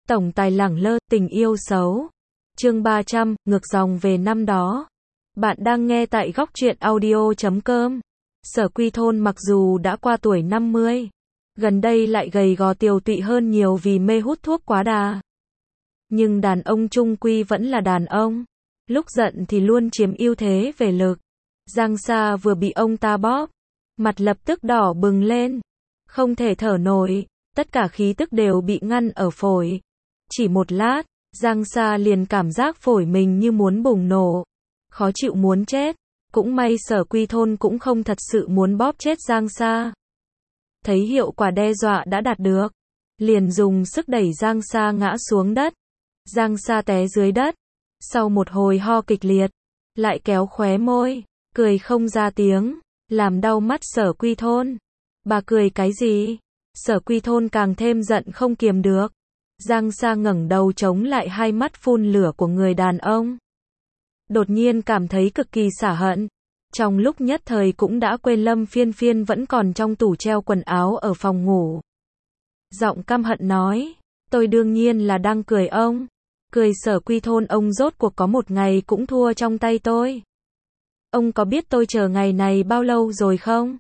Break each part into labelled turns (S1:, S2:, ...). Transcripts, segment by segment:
S1: Tổng tài lẳng lơ, tình yêu xấu. Chương 300, ngược dòng về năm đó. Bạn đang nghe tại góc truyện audio.com. Sở Quy Thôn mặc dù đã qua tuổi 50, gần đây lại gầy gò tiều tụy hơn nhiều vì mê hút thuốc quá đà. Nhưng đàn ông chung quy vẫn là đàn ông. Lúc giận thì luôn chiếm ưu thế về lực. Giang Sa vừa bị ông ta bóp, mặt lập tức đỏ bừng lên. Không thể thở nổi, tất cả khí tức đều bị ngăn ở phổi. Chỉ một lát, Giang Sa liền cảm giác phổi mình như muốn bùng nổ. Khó chịu muốn chết. Cũng may Sở Quy Thôn cũng không thật sự muốn bóp chết Giang Sa. Thấy hiệu quả đe dọa đã đạt được, liền dùng sức đẩy Giang Sa ngã xuống đất. Giang Sa té dưới đất. Sau một hồi ho kịch liệt, lại kéo khóe môi, cười không ra tiếng, làm đau mắt Sở Quy Thôn. Bà cười cái gì? Sở Quy Thôn càng thêm giận không kiềm được. Giang Sa ngẩng đầu chống lại hai mắt phun lửa của người đàn ông. Đột nhiên cảm thấy cực kỳ xả hận. Trong lúc nhất thời cũng đã quên Lâm Phiên Phiên vẫn còn trong tủ treo quần áo ở phòng ngủ. Giọng căm hận nói, tôi đương nhiên là đang cười ông. Cười Sở Quy Thôn, ông rốt cuộc có một ngày cũng thua trong tay tôi. Ông có biết tôi chờ ngày này bao lâu rồi không?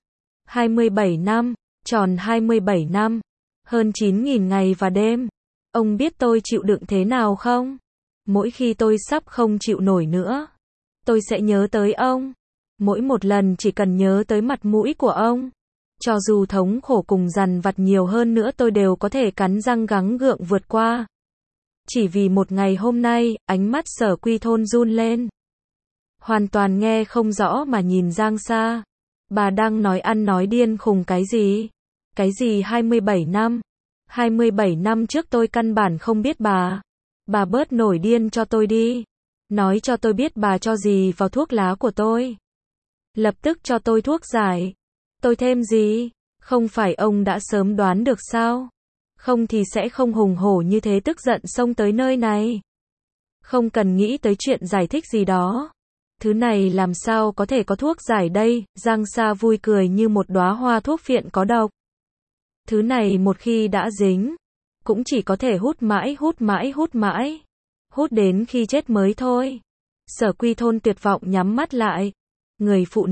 S1: 27 năm, tròn 27 năm, hơn 9.000 ngày và đêm. Ông biết tôi chịu đựng thế nào không? Mỗi khi tôi sắp không chịu nổi nữa, tôi sẽ nhớ tới ông. Mỗi một lần chỉ cần nhớ tới mặt mũi của ông, cho dù thống khổ cùng dằn vặt nhiều hơn nữa tôi đều có thể cắn răng gắng gượng vượt qua. Chỉ vì một ngày hôm nay, ánh mắt Sở Quy Thôn run lên. Hoàn toàn nghe không rõ mà nhìn Giang Sa. Bà đang nói ăn nói điên khùng cái gì? Cái gì 27 năm? 27 năm trước tôi căn bản không biết bà. Bà bớt nổi điên cho tôi đi. Nói cho tôi biết bà cho gì vào thuốc lá của tôi. Lập tức cho tôi thuốc giải. Tôi thêm gì? Không phải ông đã sớm đoán được sao? Không thì sẽ không hùng hổ như thế tức giận xông tới nơi này. Không cần nghĩ tới chuyện giải thích gì đó. Thứ này làm sao có thể có thuốc giải đây? Giang Sa vui cười như một đóa hoa thuốc phiện có độc. Thứ này một khi đã dính, cũng chỉ có thể hút mãi, hút mãi, hút mãi. Hút đến khi chết mới thôi. Sở Quy Thôn tuyệt vọng nhắm mắt lại. Người phụ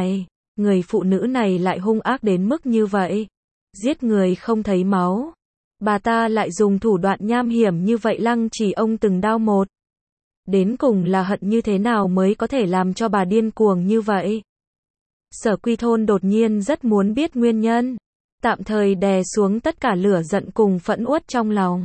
S1: nữ này lại hung ác đến mức như vậy. Giết người không thấy máu. Bà ta lại dùng thủ đoạn nham hiểm như vậy lăng trì ông từng đao một. Đến cùng là hận như thế nào mới có thể làm cho bà điên cuồng như vậy? Sở Quy Thôn đột nhiên rất muốn biết nguyên nhân. Tạm thời đè xuống tất cả lửa giận cùng phẫn uất trong lòng.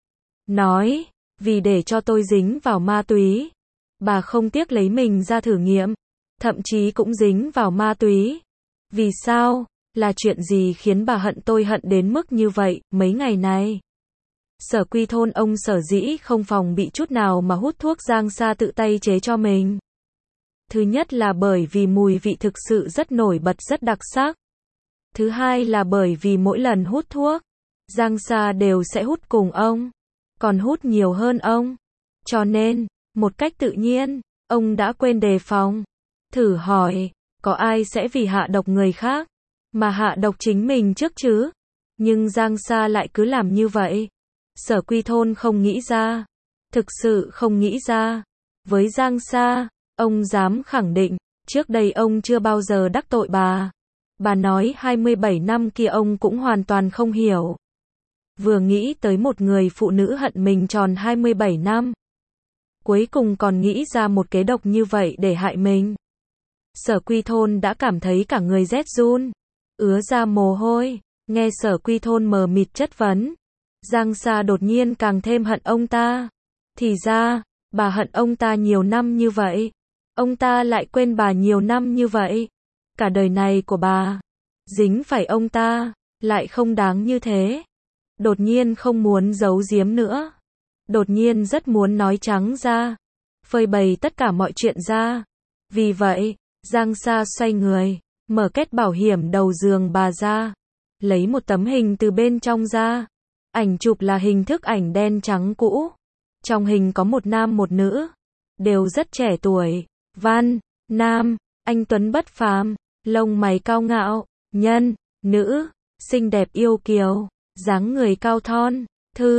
S1: Nói, vì để cho tôi dính vào ma túy. Bà không tiếc lấy mình ra thử nghiệm. Thậm chí cũng dính vào ma túy. Vì sao? Là chuyện gì khiến bà hận tôi hận đến mức như vậy, mấy ngày này? Sở Quy Thôn ông sở dĩ không phòng bị chút nào mà hút thuốc Giang Sa tự tay chế cho mình. Thứ nhất là bởi vì mùi vị thực sự rất nổi bật, rất đặc sắc. Thứ hai là bởi vì mỗi lần hút thuốc, Giang Sa đều sẽ hút cùng ông, còn hút nhiều hơn ông. Cho nên, một cách tự nhiên, ông đã quên đề phòng. Thử hỏi, có ai sẽ vì hạ độc người khác, mà hạ độc chính mình trước chứ? Nhưng Giang Sa lại cứ làm như vậy. Sở Quy Thôn không nghĩ ra. Thực sự không nghĩ ra. Với Giang Sa, ông dám khẳng định, trước đây ông chưa bao giờ đắc tội bà. Bà nói 27 năm kia ông cũng hoàn toàn không hiểu. Vừa nghĩ tới một người phụ nữ hận mình tròn 27 năm. Cuối cùng còn nghĩ ra một kế độc như vậy để hại mình. Sở Quy Thôn đã cảm thấy cả người rét run, ứa ra mồ hôi. Nghe Sở Quy Thôn mờ mịt chất vấn, Giang Sa đột nhiên càng thêm hận ông ta. Thì ra, bà hận ông ta nhiều năm như vậy. Ông ta lại quên bà nhiều năm như vậy. Cả đời này của bà, dính phải ông ta, lại không đáng như thế. Đột nhiên không muốn giấu giếm nữa. Đột nhiên rất muốn nói trắng ra. Phơi bày tất cả mọi chuyện ra. Vì vậy, Giang Sa xoay người, mở két bảo hiểm đầu giường bà ra. Lấy một tấm hình từ bên trong ra. Ảnh chụp là hình thức ảnh đen trắng cũ. Trong hình có một nam một nữ. Đều rất trẻ tuổi. Văn, nam, anh tuấn bất phàm. Lông mày cao ngạo. Nhân, nữ, xinh đẹp yêu kiều. Dáng người cao thon. Thư,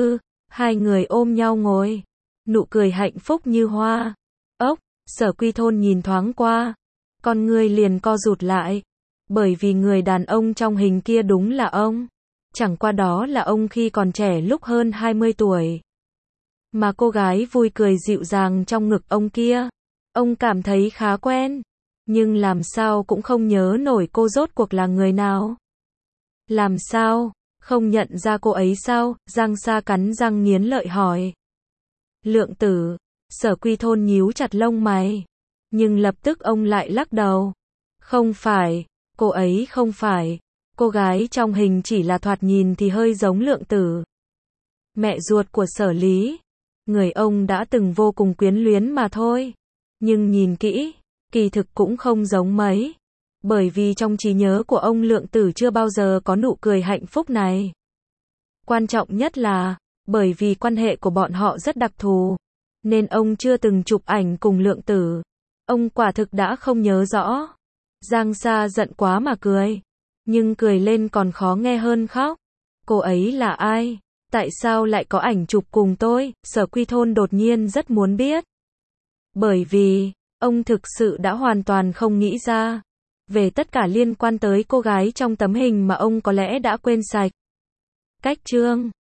S1: Hai người ôm nhau ngồi, nụ cười hạnh phúc như hoa. Ốc, Sở Quy Thôn nhìn thoáng qua, con người liền co rụt lại, bởi vì người đàn ông trong hình kia đúng là ông. Chẳng qua đó là ông khi còn trẻ lúc hơn 20 tuổi. Mà cô gái vui cười dịu dàng trong ngực ông kia, ông cảm thấy khá quen, nhưng làm sao cũng không nhớ nổi cô rốt cuộc là người nào. Làm sao, không nhận ra cô ấy sao? Giang Sa cắn răng nghiến lợi hỏi. Lượng Tử, Sở Quy Thôn nhíu chặt lông mày, nhưng lập tức ông lại lắc đầu. Không phải, cô ấy không phải, cô gái trong hình chỉ là thoạt nhìn thì hơi giống Lượng Tử, mẹ ruột của Sở Lý, người ông đã từng vô cùng quyến luyến mà thôi. Nhưng nhìn kỹ, kỳ thực cũng không giống mấy, bởi vì trong trí nhớ của ông Lượng Tử chưa bao giờ có nụ cười hạnh phúc này. Quan trọng nhất là, bởi vì quan hệ của bọn họ rất đặc thù, nên ông chưa từng chụp ảnh cùng Lượng Tử. Ông quả thực đã không nhớ rõ. Giang Sa giận quá mà cười, nhưng cười lên còn khó nghe hơn khóc. Cô ấy là ai? Tại sao lại có ảnh chụp cùng tôi? Sở Quy Thôn đột nhiên rất muốn biết. Bởi vì, ông thực sự đã hoàn toàn không nghĩ ra về tất cả liên quan tới cô gái trong tấm hình mà ông có lẽ đã quên sạch. Cách chương